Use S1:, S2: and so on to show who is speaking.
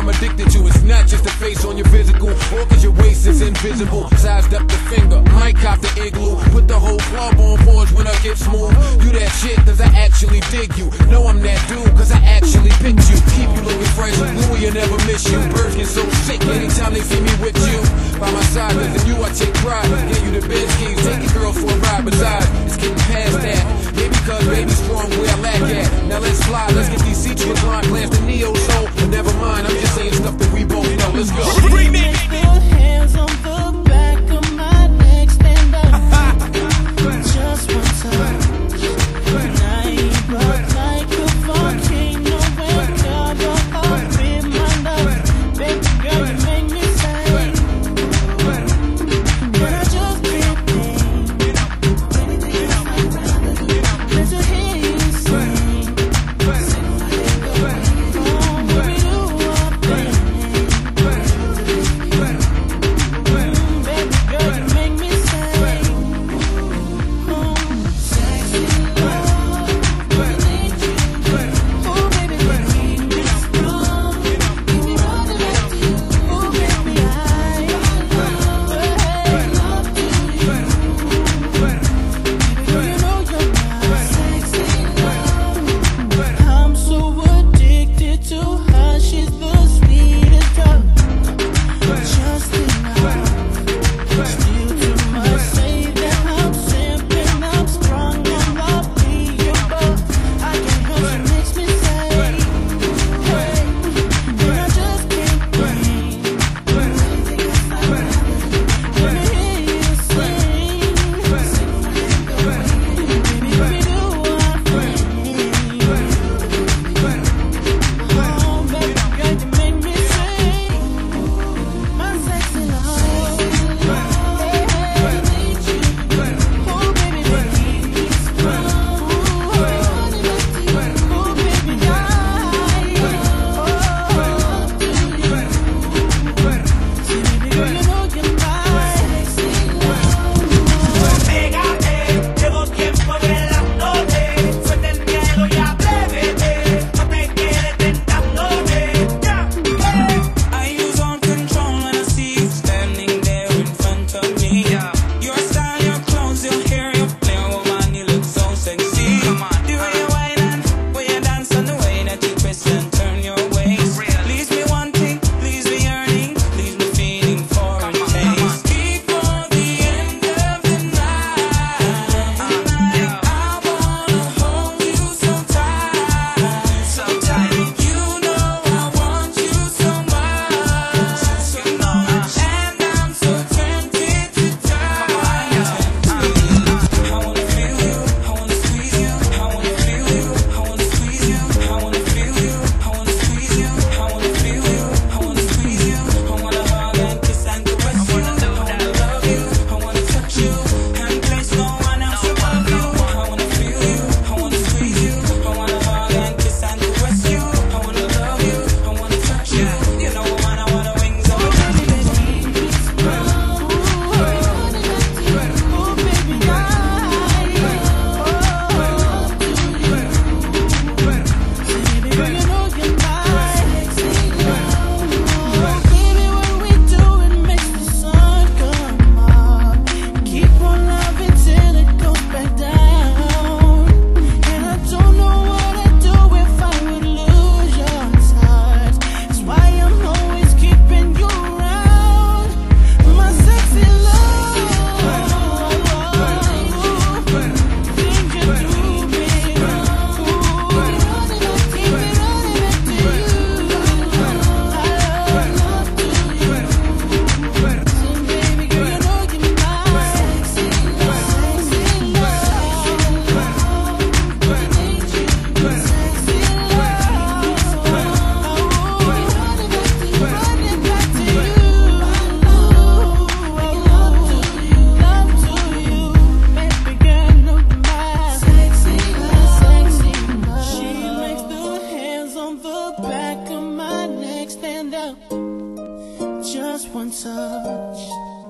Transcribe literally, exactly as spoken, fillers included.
S1: I'm addicted to. It's not just the face on your physical, or cause your waist is invisible. Sized up the finger, might cop the igloo. Put the whole club on pause when I get smooth. You that shit cause I actually dig you. No, I'm that dude cause I actually picked you. Keep you looking fresh, Louis, and never miss you. Birds get so sick anytime they see me with you. By my side, cause in you I take pride. Gave you the bed keys, take your girl for a ride. Besides, it's getting past that. Maybe cause baby's strong where I lack at. Now let's fly, let's get these seats reclined. Glance the Neo soul, but never mind, I'm just saying stuff that we both know. Let's go.
S2: Hands on the back of my neck, stand up. Just one touch. Night rock like a volcano. Wake up, up in my love. Baby girl, you make me say, but I just can't think. Let you hear you sing. Oh, baby, do a thing. Just one touch.